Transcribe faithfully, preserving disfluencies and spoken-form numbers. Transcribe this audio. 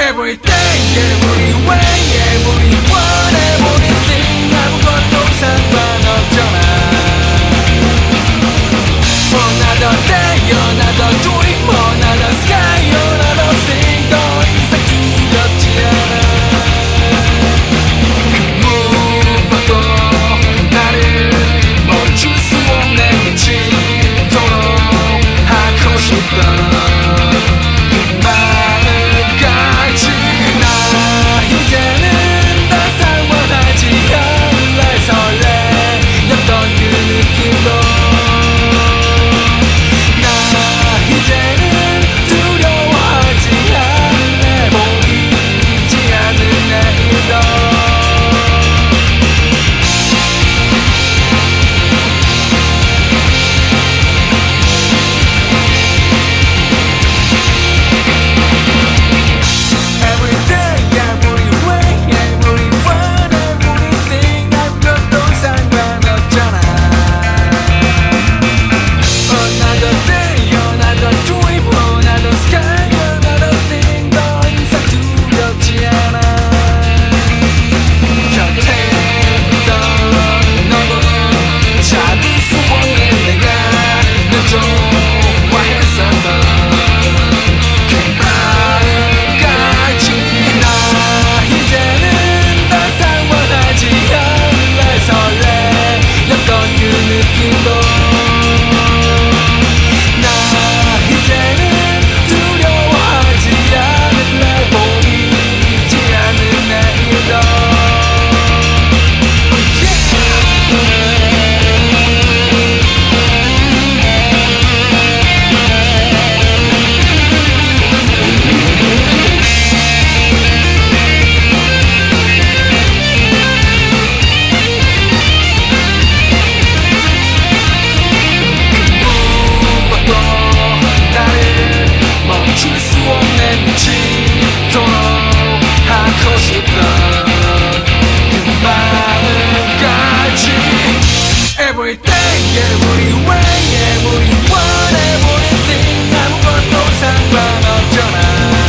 Every day, every way, everyone, everything 아무것도 상관없잖아. Another day, another dream, another sky, another thing 더 이상 두렵지 않아. 그 무엇도 나를 멈출 수 없는 미치도록 하고 싶다. Every day, every way, everyone, everything 아무것도 상관없잖아.